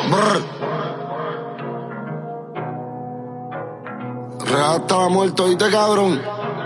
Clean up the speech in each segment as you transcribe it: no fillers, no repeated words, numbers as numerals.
Brr. Real estaba muerto, ¿oíste, cabrón?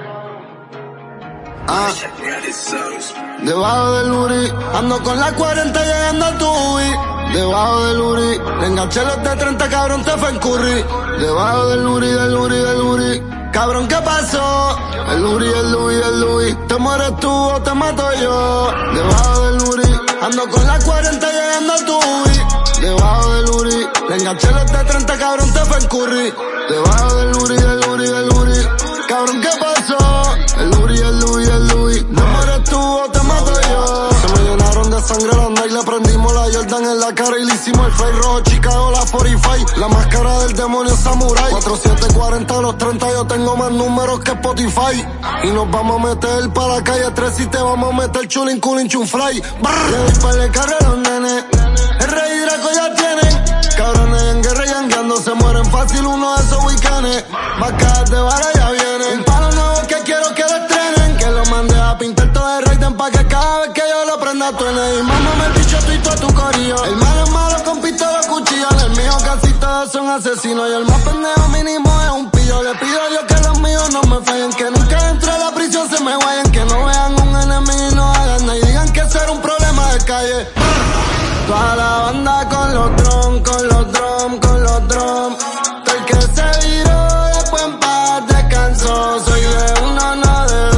Debajo del Uri, ando con la 40 llegando a Tubi. Debajo del Uri, le enganché los de 30, cabrón, te fue en curry. Debajo del Uri, cabrón, ¿qué pasó? El Uri, te mueres tú o te mato yo. Debajo del Uri, ando con la 40 llegando a Tubi. Debajo del Uri, le enganché los de 30, cabrón, te fue en curry. Debajo del Uri, cabrón, ¿qué pasó? El Uri, te mueres tú o te mato yo. Se me llenaron de sangre las Nike, le prendimos la Jordan en la cara y le hicimos el fly rojo, Chicago, la 45. La máscara del demonio samurai. 4740 a los 30, yo tengo más números que Spotify. Y nos vamos a meter para la calle 3 y te vamos a meter chulin, culin, chunfly. Le doy par de carrera a los nenes. El Rey y Draco ya tienen. Cabrones en guerra yangueando, se mueren fácil uno de esos weekends. Vacas de vara ya vienen. Un palo nuevo que quiero que lo estrenen. Que lo mande a pintar todo el Raiden pa' que cada vez que yo lo prenda truene. Y mámame el bicho tú y todo tu corillo. El malo es malo con pistola, cuchillo. El mío casi todos son asesinos. Y el más pendejo mínimo es un pillo. Le pido a Dios que los míos no me fallen. Que nunca dentro de la prisión se me vayan. Que no vean un enemigo y no hagan nada. Y digan que será un problema de calle. Toda la banda con los drums. Todo el que se viró después en paz descansó. Soy de uno, no de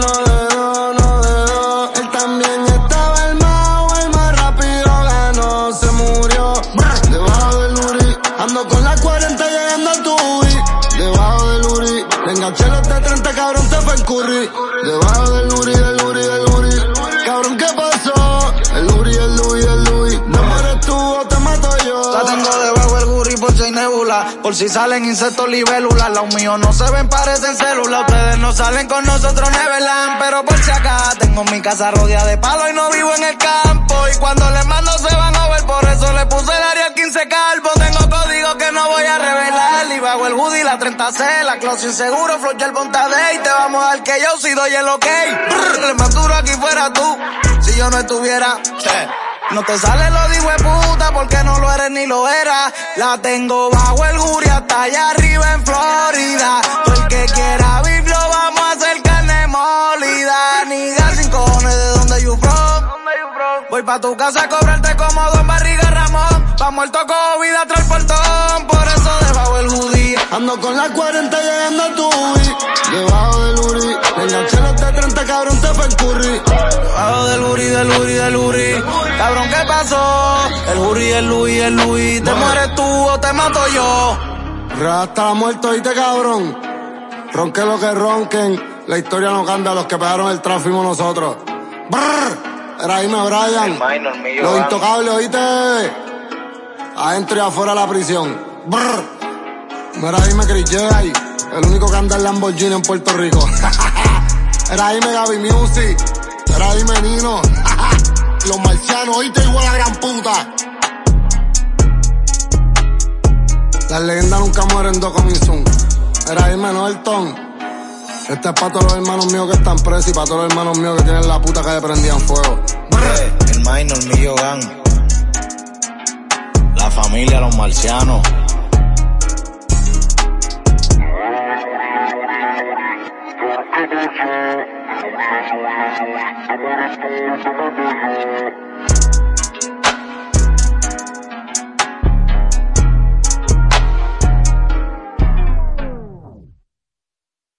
dos. Él también estaba el más rápido ganó, se murió. Debajo del Uri, ando con la 40 llegando a Tubi. Debajo del Uri, le enganché los de 30, cabrón, te fue en curry. Debajo del Uri, cabrón, ¿qué pasó? El Uri, no mueres tú o te mato yo. La tengo debajo del Uri por si hay nebula, por si salen insectos libélulas. Los míos no se ven, parecen células. Ustedes no salen con nosotros, Neverland. Pero por si acá, tengo mi casa rodeada de palos y no vivo en el campo. Y cuando les mando se van a ver, por eso le puse el área 15 calvo. Tengo código que no voy a revelar. Y bajo el hoodie, la 30C, la close inseguro, flow el Bontadé. Y te vamos a dar que yo si doy el ok. El más duro aquí fuera tú, si yo no estuviera. No te sale lo digo de puta porque no lo eres ni lo eras. La tengo bajo el Guri hasta allá arriba en Florida. Todo el que quiera beef lo vamos a hacer carne molida. Niga sin cojones de donde you from. Voy pa' tu casa a cobrarte como Don Barriga Ramón. Pa' muerto COVID atrás el portón. Por eso debajo el hoodie ando con la 40 llegando a Tubi. Debajo del Uri, le enganché los de 30, cabrón, te fue en curry. Debajo del Uri, cabrón, ¿qué pasó? El Uri, te mueres tú o te mato yo. Real estaba muerto, ¿oíste, cabrón? Ronquen lo que ronquen, la historia no cambia, los que pegaron el trap fuimos nosotros. Brrr. Era Jaime Bryan, los intocables, ¿oíste? Adentro y afuera de la prisión. Brrr. Era Jaime Chris J, el único que anda en Lamborghini en Puerto Rico. Era Jaime Gaby Music, era Jaime Nino. Los marcianos, ¿oíste? Igual a la gran puta. Las leyendas nunca mueren, do coming soon. Era Jaime Norton. Este es para todos los hermanos míos que están presos y para todos los hermanos míos que tienen la puta que le prendían fuego. El minor mío gang. La familia, los marcianos. I'm